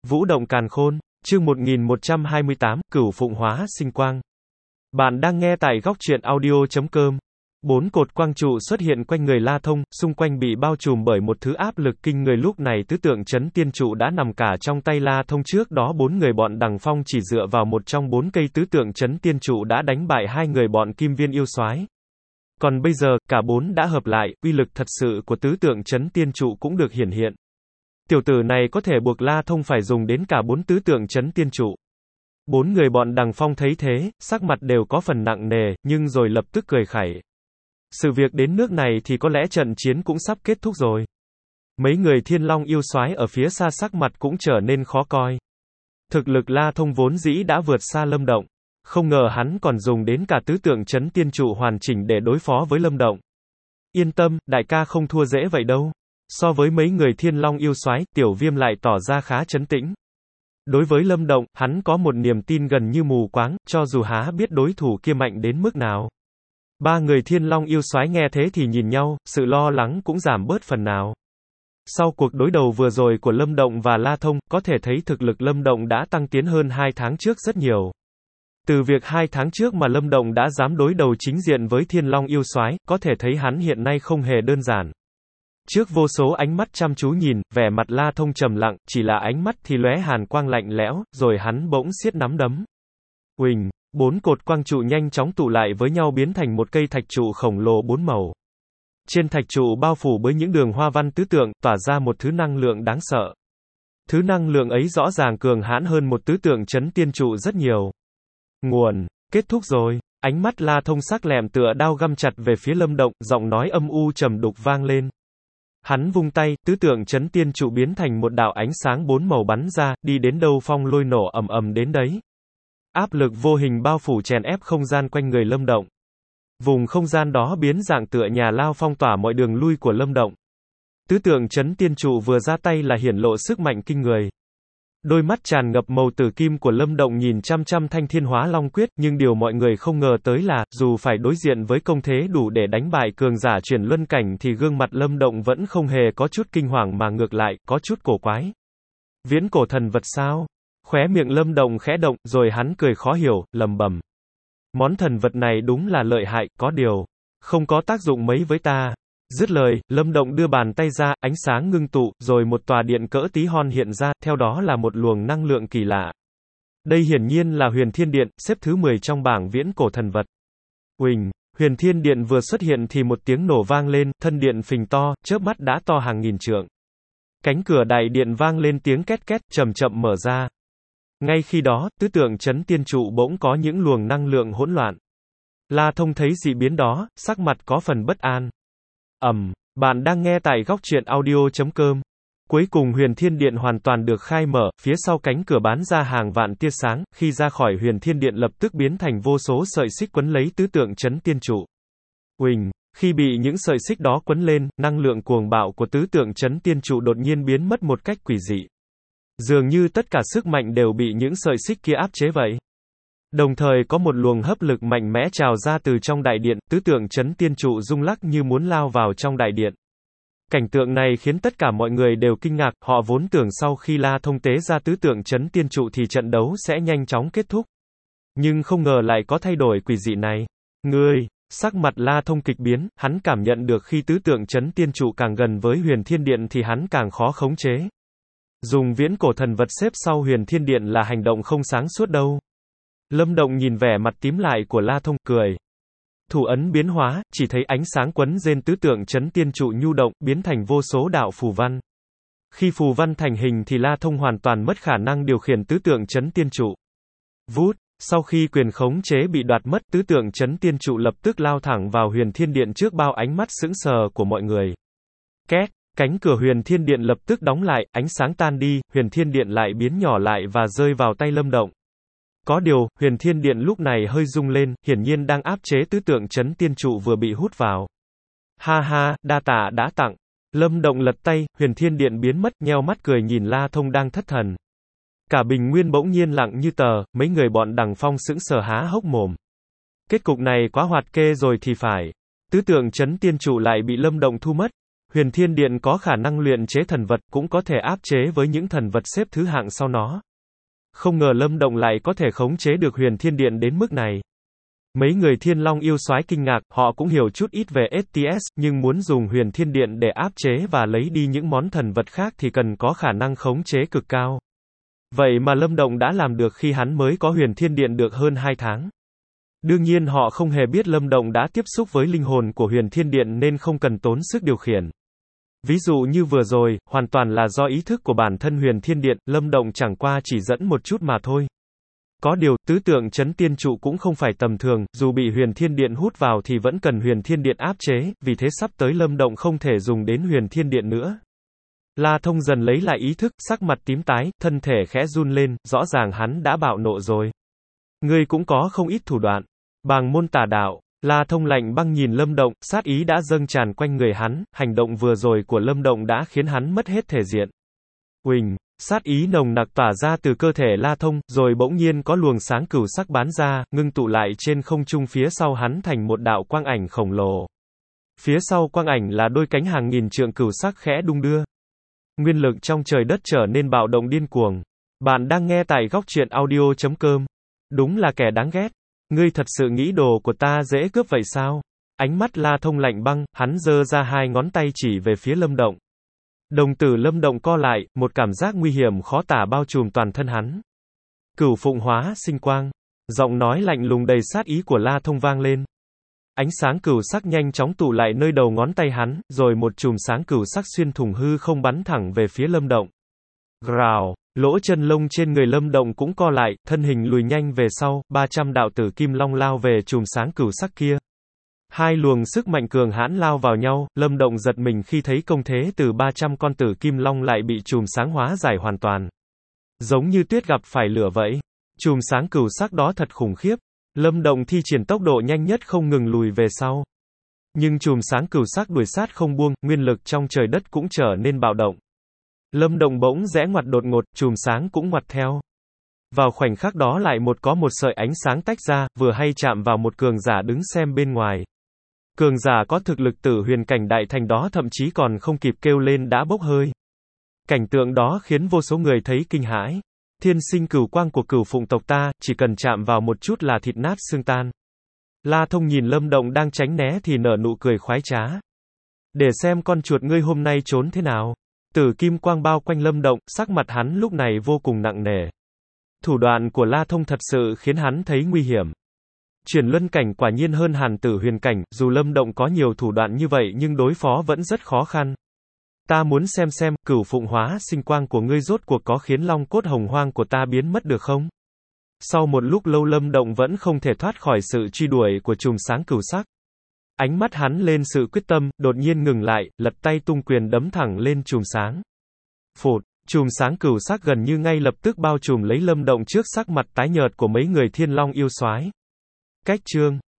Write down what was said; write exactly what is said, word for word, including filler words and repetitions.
Vũ động càn khôn, chương một nghìn một trăm hai mươi tám, Cửu Phụng hóa sinh quang. Bạn đang nghe tại góc truyện audio chấm com. Bốn cột quang trụ xuất hiện quanh người La Thông, xung quanh bị bao trùm bởi một thứ áp lực kinh người. Lúc này tứ tượng chấn tiên trụ đã nằm cả trong tay La Thông. Trước đó bốn người bọn Đằng Phong chỉ dựa vào một trong bốn cây tứ tượng chấn tiên trụ đã đánh bại hai người bọn Kim Viên yêu soái. Còn bây giờ, cả bốn đã hợp lại, uy lực thật sự của tứ tượng chấn tiên trụ cũng được hiển hiện. Tiểu tử này có thể buộc La Thông phải dùng đến cả bốn tứ tượng chấn tiên trụ. Bốn người bọn Đằng Phong thấy thế, sắc mặt đều có phần nặng nề, nhưng rồi lập tức cười khẩy. Sự việc đến nước này thì có lẽ trận chiến cũng sắp kết thúc rồi. Mấy người Thiên Long yêu soái ở phía xa sắc mặt cũng trở nên khó coi. Thực lực La Thông vốn dĩ đã vượt xa Lâm Động. Không ngờ hắn còn dùng đến cả tứ tượng chấn tiên trụ hoàn chỉnh để đối phó với Lâm Động. Yên tâm, đại ca không thua dễ vậy đâu. So với mấy người Thiên Long yêu soái, Tiểu Viêm lại tỏ ra khá trấn tĩnh. Đối với Lâm Động, hắn có một niềm tin gần như mù quáng, cho dù há biết đối thủ kia mạnh đến mức nào. Ba người Thiên Long yêu soái nghe thế thì nhìn nhau, sự lo lắng cũng giảm bớt phần nào. Sau cuộc đối đầu vừa rồi của Lâm Động và La Thông, có thể thấy thực lực Lâm Động đã tăng tiến hơn hai tháng trước rất nhiều. Từ việc hai tháng trước mà Lâm Động đã dám đối đầu chính diện với Thiên Long yêu soái, có thể thấy hắn hiện nay không hề đơn giản. Trước vô số ánh mắt chăm chú nhìn, vẻ mặt La Thông trầm lặng, chỉ là ánh mắt thì lóe hàn quang lạnh lẽo, rồi hắn bỗng siết nắm đấm. Uỳnh, bốn cột quang trụ nhanh chóng tụ lại với nhau biến thành một cây thạch trụ khổng lồ bốn màu. Trên thạch trụ bao phủ bởi những đường hoa văn tứ tượng, tỏa ra một thứ năng lượng đáng sợ. Thứ năng lượng ấy rõ ràng cường hãn hơn một tứ tượng chấn tiên trụ rất nhiều. Nguồn, kết thúc rồi. Ánh mắt La Thông sắc lẹm tựa đao găm chặt về phía Lâm Động, giọng nói âm u trầm đục vang lên. Hắn vung tay, tứ tượng chấn tiên trụ biến thành một đạo ánh sáng bốn màu bắn ra, đi đến đâu phong lôi nổ ầm ầm đến đấy. Áp lực vô hình bao phủ chèn ép không gian quanh người Lâm Động. Vùng không gian đó biến dạng tựa nhà lao phong tỏa mọi đường lui của Lâm Động. Tứ tượng chấn tiên trụ vừa ra tay là hiển lộ sức mạnh kinh người. Đôi mắt tràn ngập màu tử kim của Lâm Động nhìn chăm chăm thanh thiên hóa long quyết, nhưng điều mọi người không ngờ tới là, dù phải đối diện với công thế đủ để đánh bại cường giả chuyển luân cảnh thì gương mặt Lâm Động vẫn không hề có chút kinh hoàng mà ngược lại, có chút cổ quái. Viễn cổ thần vật sao? Khóe miệng Lâm Động khẽ động, rồi hắn cười khó hiểu, lầm bầm. Món thần vật này đúng là lợi hại, có điều, không có tác dụng mấy với ta. Dứt lời, Lâm Động đưa bàn tay ra, ánh sáng ngưng tụ, rồi một tòa điện cỡ tí hon hiện ra, theo đó là một luồng năng lượng kỳ lạ. Đây hiển nhiên là Huyền Thiên Điện, xếp thứ mười trong bảng viễn cổ thần vật. Uỳnh, Huyền Thiên Điện vừa xuất hiện thì một tiếng nổ vang lên, thân điện phình to, chớp mắt đã to hàng nghìn trượng. Cánh cửa đại điện vang lên tiếng két két, chậm chậm mở ra. Ngay khi đó, tứ tượng chấn tiên trụ bỗng có những luồng năng lượng hỗn loạn. La Thông thấy dị biến đó, sắc mặt có phần bất an. Ầm, um, bạn đang nghe tại góc truyện audio chấm com. Cuối cùng Huyền Thiên Điện hoàn toàn được khai mở, phía sau cánh cửa bán ra hàng vạn tia sáng, khi ra khỏi Huyền Thiên Điện lập tức biến thành vô số sợi xích quấn lấy tứ tượng chấn tiên trụ. Uỳnh, khi bị những sợi xích đó quấn lên, năng lượng cuồng bạo của tứ tượng chấn tiên trụ đột nhiên biến mất một cách quỷ dị. Dường như tất cả sức mạnh đều bị những sợi xích kia áp chế vậy. Đồng thời có một luồng hấp lực mạnh mẽ trào ra từ trong đại điện, tứ tượng chấn tiên trụ rung lắc như muốn lao vào trong đại điện. Cảnh tượng này khiến tất cả mọi người đều kinh ngạc, họ vốn tưởng sau khi La Thông tế ra tứ tượng chấn tiên trụ thì trận đấu sẽ nhanh chóng kết thúc. Nhưng không ngờ lại có thay đổi quỷ dị này. Ngươi, sắc mặt La Thông kịch biến, hắn cảm nhận được khi tứ tượng chấn tiên trụ càng gần với Huyền Thiên Điện thì hắn càng khó khống chế. Dùng viễn cổ thần vật xếp sau Huyền Thiên Điện là hành động không sáng suốt đâu. Lâm Động nhìn vẻ mặt tím lại của La Thông, cười. Thủ ấn biến hóa, chỉ thấy ánh sáng quấn trên tứ tượng chấn tiên trụ nhu động, biến thành vô số đạo phù văn. Khi phù văn thành hình thì La Thông hoàn toàn mất khả năng điều khiển tứ tượng chấn tiên trụ. Vút, sau khi quyền khống chế bị đoạt mất, tứ tượng chấn tiên trụ lập tức lao thẳng vào Huyền Thiên Điện trước bao ánh mắt sững sờ của mọi người. Két, cánh cửa Huyền Thiên Điện lập tức đóng lại, ánh sáng tan đi, Huyền Thiên Điện lại biến nhỏ lại và rơi vào tay Lâm Động. Có điều, Huyền Thiên Điện lúc này hơi rung lên, hiển nhiên đang áp chế tứ tượng chấn tiên trụ vừa bị hút vào. Ha ha, đa tạ đã tặng. Lâm Động lật tay, Huyền Thiên Điện biến mất, nheo mắt cười nhìn La Thông đang thất thần. Cả bình nguyên bỗng nhiên lặng như tờ, mấy người bọn Đằng Phong sững sờ há hốc mồm. Kết cục này quá hoạt kê rồi thì phải. Tứ tượng chấn tiên trụ lại bị Lâm Động thu mất. Huyền Thiên Điện có khả năng luyện chế thần vật, cũng có thể áp chế với những thần vật xếp thứ hạng sau nó. Không ngờ Lâm Động lại có thể khống chế được Huyền Thiên Điện đến mức này. Mấy người Thiên Long yêu soái kinh ngạc, họ cũng hiểu chút ít về ét tê ét, nhưng muốn dùng Huyền Thiên Điện để áp chế và lấy đi những món thần vật khác thì cần có khả năng khống chế cực cao. Vậy mà Lâm Động đã làm được khi hắn mới có Huyền Thiên Điện được hơn hai tháng. Đương nhiên họ không hề biết Lâm Động đã tiếp xúc với linh hồn của Huyền Thiên Điện nên không cần tốn sức điều khiển. Ví dụ như vừa rồi, hoàn toàn là do ý thức của bản thân Huyền Thiên Điện, Lâm Động chẳng qua chỉ dẫn một chút mà thôi. Có điều, tứ tượng chấn tiên trụ cũng không phải tầm thường, dù bị Huyền Thiên Điện hút vào thì vẫn cần Huyền Thiên Điện áp chế, vì thế sắp tới Lâm Động không thể dùng đến Huyền Thiên Điện nữa. La Thông dần lấy lại ý thức, sắc mặt tím tái, thân thể khẽ run lên, rõ ràng hắn đã bạo nộ rồi. Ngươi cũng có không ít thủ đoạn. Bàng môn tà đạo. La Thông lạnh băng nhìn Lâm Động, sát ý đã dâng tràn quanh người hắn, hành động vừa rồi của Lâm Động đã khiến hắn mất hết thể diện. Uỳnh, sát ý nồng nặc tỏa ra từ cơ thể La Thông, rồi bỗng nhiên có luồng sáng cửu sắc bắn ra, ngưng tụ lại trên không trung phía sau hắn thành một đạo quang ảnh khổng lồ. Phía sau quang ảnh là đôi cánh hàng nghìn trượng cửu sắc khẽ đung đưa. Nguyên lực trong trời đất trở nên bạo động điên cuồng. Bạn đang nghe tại góc truyện audio chấm com. Đúng là kẻ đáng ghét. Ngươi thật sự nghĩ đồ của ta dễ cướp vậy sao? Ánh mắt La Thông lạnh băng, hắn giơ ra hai ngón tay chỉ về phía Lâm Động. Đồng tử Lâm Động co lại, một cảm giác nguy hiểm khó tả bao trùm toàn thân hắn. Cửu phụng hóa sinh quang. Giọng nói lạnh lùng đầy sát ý của La Thông vang lên. Ánh sáng cửu sắc nhanh chóng tụ lại nơi đầu ngón tay hắn, rồi một chùm sáng cửu sắc xuyên thủng hư không bắn thẳng về phía Lâm Động. Gào, lỗ chân lông trên người Lâm Động cũng co lại, thân hình lùi nhanh về sau, ba trăm đạo tử kim long lao về chùm sáng cửu sắc kia. Hai luồng sức mạnh cường hãn lao vào nhau, Lâm Động giật mình khi thấy công thế từ ba trăm con tử kim long lại bị chùm sáng hóa giải hoàn toàn. Giống như tuyết gặp phải lửa vậy. Chùm sáng cửu sắc đó thật khủng khiếp. Lâm Động thi triển tốc độ nhanh nhất không ngừng lùi về sau. Nhưng chùm sáng cửu sắc đuổi sát không buông, nguyên lực trong trời đất cũng trở nên bạo động. Lâm Động bỗng rẽ ngoặt đột ngột, chùm sáng cũng ngoặt theo. Vào khoảnh khắc đó lại một có một sợi ánh sáng tách ra, vừa hay chạm vào một cường giả đứng xem bên ngoài. Cường giả có thực lực tử huyền cảnh đại thành đó thậm chí còn không kịp kêu lên đã bốc hơi. Cảnh tượng đó khiến vô số người thấy kinh hãi. Thiên sinh cửu quang của cửu phụng tộc ta, chỉ cần chạm vào một chút là thịt nát xương tan. La Thông nhìn Lâm Động đang tránh né thì nở nụ cười khoái trá. Để xem con chuột ngươi hôm nay trốn thế nào. Tử kim quang bao quanh Lâm Động, sắc mặt hắn lúc này vô cùng nặng nề. Thủ đoạn của La Thông thật sự khiến hắn thấy nguy hiểm. Chuyển luân cảnh quả nhiên hơn hàn tử huyền cảnh, dù Lâm Động có nhiều thủ đoạn như vậy nhưng đối phó vẫn rất khó khăn. Ta muốn xem xem, cửu phụng hóa sinh quang của ngươi rốt cuộc có khiến long cốt hồng hoang của ta biến mất được không? Sau một lúc lâu Lâm Động vẫn không thể thoát khỏi sự truy đuổi của chùm sáng cửu sắc. Ánh mắt hắn lên sự quyết tâm, đột nhiên ngừng lại, lật tay tung quyền đấm thẳng lên chùm sáng. Phụt, chùm sáng cửu sắc gần như ngay lập tức bao trùm lấy Lâm Động trước sắc mặt tái nhợt của mấy người Thiên Long yêu soái. Cách chương